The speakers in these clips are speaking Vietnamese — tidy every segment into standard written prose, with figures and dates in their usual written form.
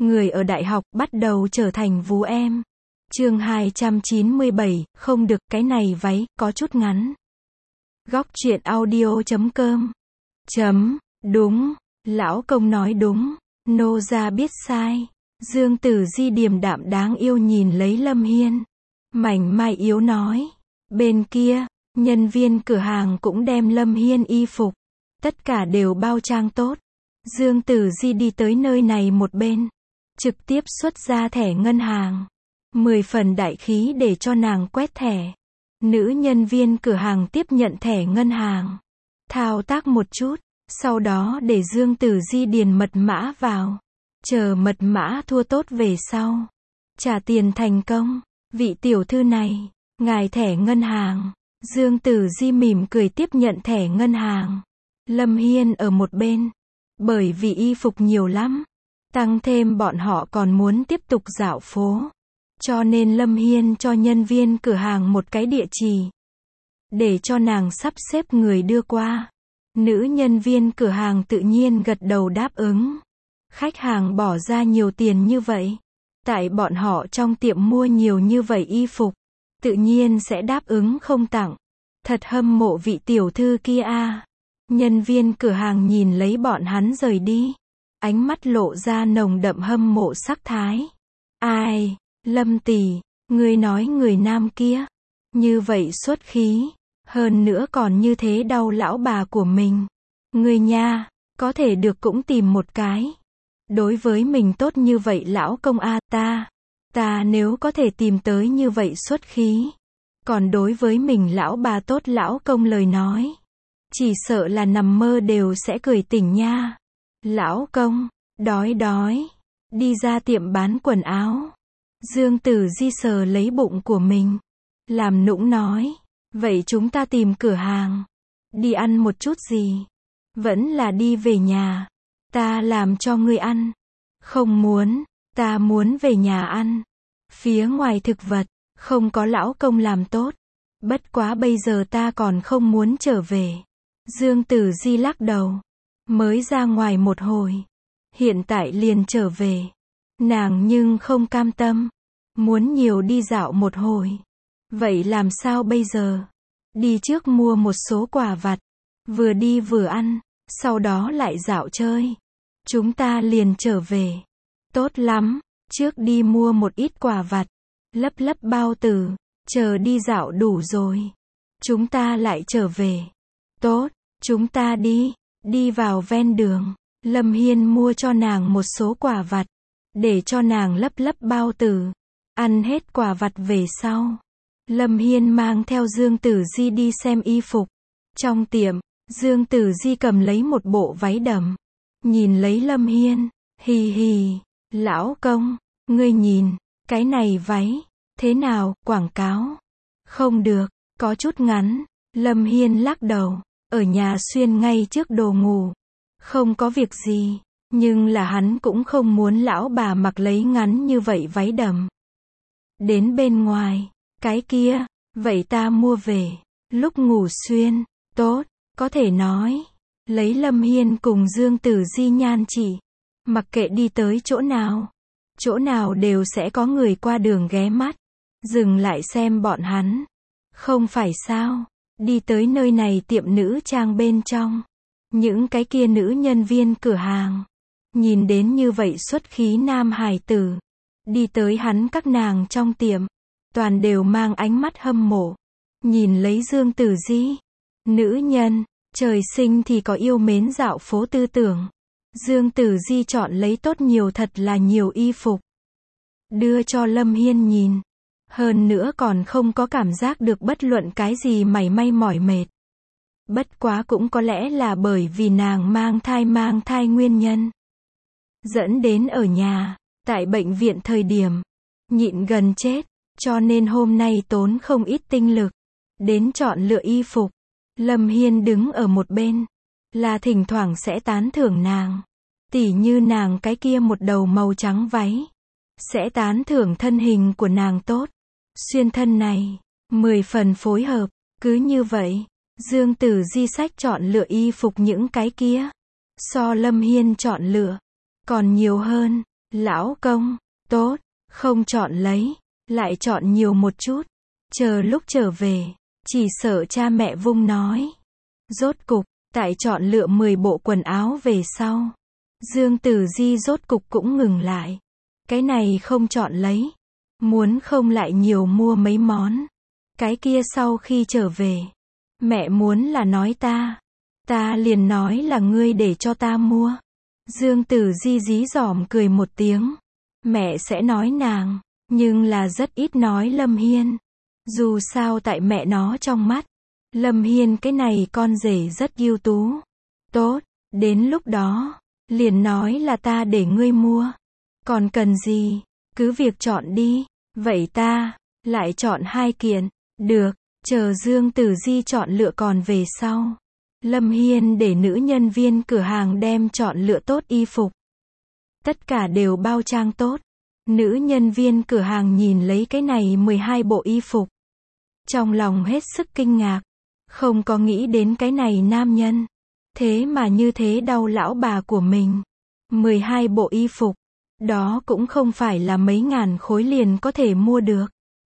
Người ở đại học bắt đầu trở thành vú em. Chương 297, không được, cái này váy có chút ngắn. Góc truyện audio.com. Đúng, lão công nói đúng, nô gia biết sai. Dương Tử Di điềm đạm đáng yêu nhìn lấy Lâm Hiên. Mảnh mai yếu nói. Bên kia, nhân viên cửa hàng cũng đem Lâm Hiên y phục. Tất cả đều bao trang tốt. Dương Tử Di đi tới nơi này một bên. Trực tiếp xuất ra thẻ ngân hàng. 10 phần đại khí để cho nàng quét thẻ. Nữ nhân viên cửa hàng tiếp nhận thẻ ngân hàng. Thao tác một chút. Sau đó để Dương Tử Di điền mật mã vào. Chờ mật mã thua tốt về sau. Trả tiền thành công. Vị tiểu thư này, ngài thẻ ngân hàng. Dương Tử Di mỉm cười tiếp nhận thẻ ngân hàng. Lâm Hiên ở một bên. Bởi vì y phục nhiều lắm. Tăng thêm bọn họ còn muốn tiếp tục dạo phố. Cho nên Lâm Hiên cho nhân viên cửa hàng một cái địa chỉ. Để cho nàng sắp xếp người đưa qua. Nữ nhân viên cửa hàng tự nhiên gật đầu đáp ứng. Khách hàng bỏ ra nhiều tiền như vậy. Tại bọn họ trong tiệm mua nhiều như vậy y phục. Tự nhiên sẽ đáp ứng không tặng. Thật hâm mộ vị tiểu thư kia a. Nhân viên cửa hàng nhìn lấy bọn hắn rời đi. Ánh mắt lộ ra nồng đậm hâm mộ sắc thái. Ai, Lâm tỷ, ngươi nói người nam kia. Như vậy xuất khí. Hơn nữa còn như thế đau lão bà của mình. Ngươi nha, có thể được cũng tìm một cái. Đối với mình tốt như vậy lão công a, ta nếu có thể tìm tới như vậy xuất khí. Còn đối với mình lão bà tốt lão công lời nói. Chỉ sợ là nằm mơ đều sẽ cười tỉnh nha. Lão công, đói. Đi ra tiệm bán quần áo. Dương Tử Di sờ lấy bụng của mình. Làm nũng nói. Vậy chúng ta tìm cửa hàng. Đi ăn một chút gì? Vẫn là đi về nhà. Ta làm cho ngươi ăn. Không muốn, ta muốn về nhà ăn. Phía ngoài thực vật, không có lão công làm tốt. Bất quá bây giờ ta còn không muốn trở về. Dương Tử Di lắc đầu. Mới ra ngoài một hồi. Hiện tại liền trở về. Nàng nhưng không cam tâm. Muốn nhiều đi dạo một hồi. Vậy làm sao bây giờ? Đi trước mua một số quà vặt. Vừa đi vừa ăn. Sau đó lại dạo chơi. Chúng ta liền trở về. Tốt lắm. Trước đi mua một ít quà vặt. Lấp bao tử. Chờ đi dạo đủ rồi. Chúng ta lại trở về. Tốt. Chúng ta đi. Đi vào ven đường. Lâm Hiên mua cho nàng một số quà vặt. Để cho nàng lấp bao tử. Ăn hết quà vặt về sau. Lâm Hiên mang theo Dương Tử Di đi xem y phục. Trong tiệm, Dương Tử Di cầm lấy một bộ váy đầm. Nhìn lấy Lâm Hiên. Hì. Lão công, ngươi nhìn. Cái này váy. Thế nào, quảng cáo? Không được, có chút ngắn. Lâm Hiên lắc đầu. Ở nhà xuyên ngay trước đồ ngủ. Không có việc gì. Nhưng là hắn cũng không muốn lão bà mặc lấy ngắn như vậy váy đầm. Đến bên ngoài. Cái kia. Vậy ta mua về. Lúc ngủ xuyên. Tốt. Có thể nói. Lấy Lâm Hiên cùng Dương Tử Di nhan chỉ. Mặc kệ đi tới chỗ nào. Chỗ nào đều sẽ có người qua đường ghé mắt. Dừng lại xem bọn hắn. Không phải sao. Đi tới nơi này tiệm nữ trang bên trong. Những cái kia nữ nhân viên cửa hàng. Nhìn đến như vậy xuất khí nam hài tử. Đi tới hắn các nàng trong tiệm. Toàn đều mang ánh mắt hâm mộ. Nhìn lấy Dương Tử Di. Nữ nhân, trời sinh thì có yêu mến dạo phố tư tưởng. Dương Tử Di chọn lấy tốt nhiều thật là nhiều y phục. Đưa cho Lâm Hiên nhìn. Hơn nữa còn không có cảm giác được bất luận cái gì mảy may mỏi mệt. Bất quá cũng có lẽ là bởi vì nàng mang thai nguyên nhân. Dẫn đến ở nhà, tại bệnh viện thời điểm, nhịn gần chết, cho nên hôm nay tốn không ít tinh lực. Đến chọn lựa y phục. Lâm Hiên đứng ở một bên. Là thỉnh thoảng sẽ tán thưởng nàng. Tỉ như nàng cái kia một đầu màu trắng váy. Sẽ tán thưởng thân hình của nàng tốt. Xuyên thân này, 10 phần phối hợp. Cứ như vậy, Dương Tử Di sách chọn lựa y phục những cái kia. So Lâm Hiên chọn lựa, còn nhiều hơn. Lão công, tốt, không chọn lấy, lại chọn nhiều một chút. Chờ lúc trở về, chỉ sợ cha mẹ vung nói. Rốt cục, tại chọn lựa 10 bộ quần áo về sau. Dương Tử Di rốt cục cũng ngừng lại. Cái này không chọn lấy. Muốn không lại nhiều mua mấy món. Cái kia sau khi trở về. Mẹ muốn là nói ta. Ta liền nói là ngươi để cho ta mua. Dương Tử Di dí dỏm cười một tiếng. Mẹ sẽ nói nàng, nhưng là rất ít nói Lâm Hiên. Dù sao tại mẹ nó trong mắt, Lâm Hiên cái này con rể rất ưu tú. Tốt, đến lúc đó, liền nói là ta để ngươi mua. Còn cần gì, cứ việc chọn đi. Vậy ta, lại chọn 2 kiện. Được, chờ Dương Tử Di chọn lựa còn về sau. Lâm Hiên để nữ nhân viên cửa hàng đem chọn lựa tốt y phục. Tất cả đều bao trang tốt. Nữ nhân viên cửa hàng nhìn lấy cái này 12 bộ y phục. Trong lòng hết sức kinh ngạc. Không có nghĩ đến cái này nam nhân. Thế mà như thế đau lão bà của mình. 12 bộ y phục. Đó cũng không phải là mấy ngàn khối liền có thể mua được.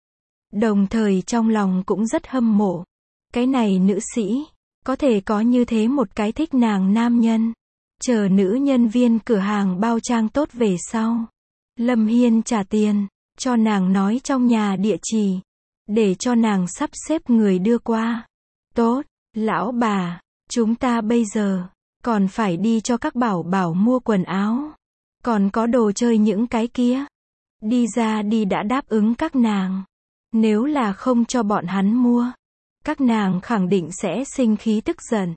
Đồng thời trong lòng cũng rất hâm mộ. Cái này nữ sĩ, có thể có như thế một cái thích nàng nam nhân. Chờ nữ nhân viên cửa hàng bao trang tốt về sau. Lâm Hiên trả tiền, cho nàng nói trong nhà địa chỉ. Để cho nàng sắp xếp người đưa qua. Tốt, lão bà, chúng ta bây giờ, còn phải đi cho các bảo bảo mua quần áo. Còn có đồ chơi những cái kia. Đi ra đi đã đáp ứng các nàng. Nếu là không cho bọn hắn mua, các nàng khẳng định sẽ sinh khí tức giận.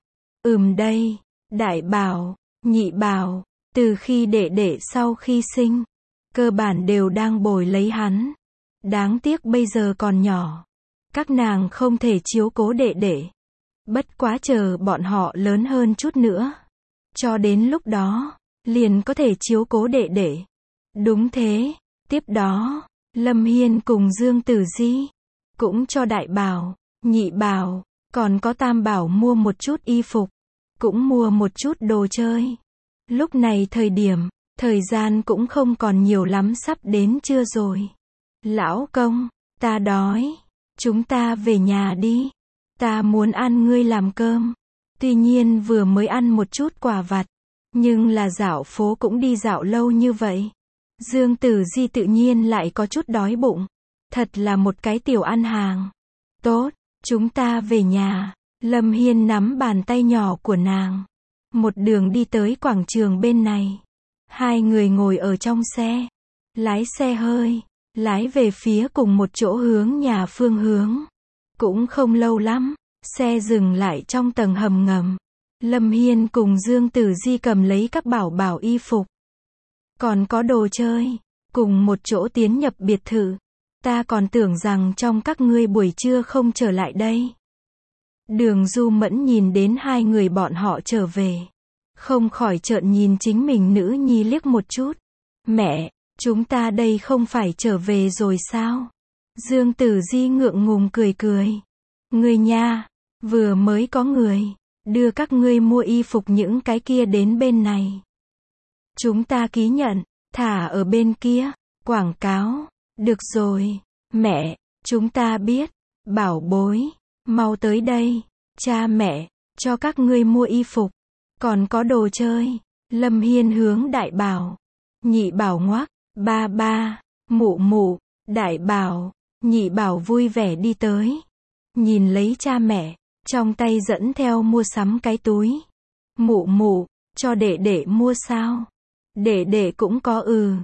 Đây, đại bảo, nhị bảo, từ khi đệ đệ sau khi sinh, cơ bản đều đang bồi lấy hắn. Đáng tiếc bây giờ còn nhỏ. Các nàng không thể chiếu cố đệ đệ. Bất quá chờ bọn họ lớn hơn chút nữa. Cho đến lúc đó, liền có thể chiếu cố đệ đệ. Đúng thế, tiếp đó, Lâm Hiên cùng Dương Tử Di cũng cho đại bảo, nhị bảo, còn có tam bảo mua một chút y phục, cũng mua một chút đồ chơi. Lúc này thời gian cũng không còn nhiều lắm, sắp đến trưa rồi. Lão công, ta đói, chúng ta về nhà đi. Ta muốn ăn ngươi làm cơm. Tuy nhiên vừa mới ăn một chút quà vặt, nhưng là dạo phố cũng đi dạo lâu như vậy. Dương Tử Di tự nhiên lại có chút đói bụng. Thật là một cái tiểu ăn hàng. Tốt, chúng ta về nhà. Lâm Hiên nắm bàn tay nhỏ của nàng. Một đường đi tới quảng trường bên này. Hai người ngồi ở trong xe. Lái xe hơi, lái về phía cùng một chỗ hướng nhà phương hướng. Cũng không lâu lắm, xe dừng lại trong tầng hầm ngầm. Lâm Hiên cùng Dương Tử Di cầm lấy các bảo bảo y phục. Còn có đồ chơi, cùng một chỗ tiến nhập biệt thự. Ta còn tưởng rằng trong các ngươi buổi trưa không trở lại đây. Đường Du Mẫn nhìn đến hai người bọn họ trở về. Không khỏi trợn nhìn chính mình nữ nhi liếc một chút. Mẹ, chúng ta đây không phải trở về rồi sao? Dương Tử Di ngượng ngùng cười cười. Ngươi nha, vừa mới có người đưa các ngươi mua y phục những cái kia đến bên này. Chúng ta ký nhận, thả ở bên kia, quảng cáo. Được rồi, mẹ, chúng ta biết. Bảo bối, mau tới đây. Cha mẹ, cho các ngươi mua y phục. Còn có đồ chơi. Lâm Hiên hướng đại bảo, nhị bảo ngoác. Ba ba, mụ mụ, đại bảo, nhị bảo vui vẻ đi tới. Nhìn lấy cha mẹ, trong tay dẫn theo mua sắm cái túi. Mụ mụ, cho đệ đệ mua sao? Đệ đệ cũng có.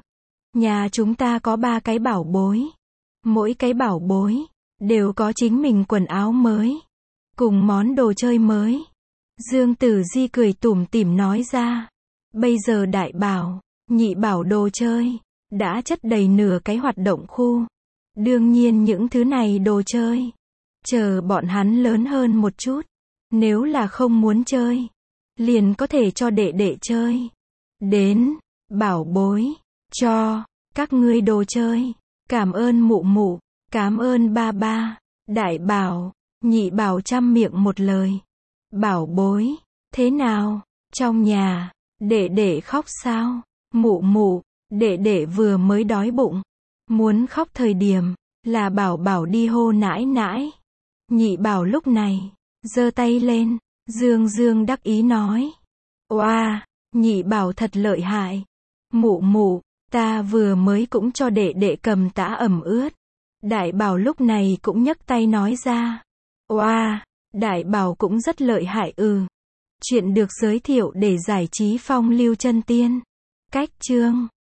Nhà chúng ta có 3 cái bảo bối. Mỗi cái bảo bối đều có chính mình quần áo mới, cùng món đồ chơi mới. Dương Tử Di cười tủm tỉm nói ra. Bây giờ đại bảo, nhị bảo đồ chơi đã chất đầy nửa cái hoạt động khu. Đương nhiên những thứ này đồ chơi, chờ bọn hắn lớn hơn một chút, nếu là không muốn chơi, liền có thể cho đệ đệ chơi. Đến, bảo bối, cho các ngươi đồ chơi. Cảm ơn mụ mụ, cảm ơn ba ba. Đại bảo, nhị bảo chăm miệng một lời. Bảo bối, thế nào? Trong nhà, đệ đệ khóc sao? Mụ mụ, Đệ đệ vừa mới đói bụng, muốn khóc thời điểm, là Bảo Bảo đi hô nãi nãi. Nhị Bảo lúc này, giơ tay lên, dương dương đắc ý nói. Oa, Nhị Bảo thật lợi hại. Mụ mụ, ta vừa mới cũng cho đệ đệ cầm tã ẩm ướt. Đại Bảo lúc này cũng nhấc tay nói ra. Oa, Đại Bảo cũng rất lợi hại Chuyện được giới thiệu để giải trí phong lưu chân tiên. Cách chương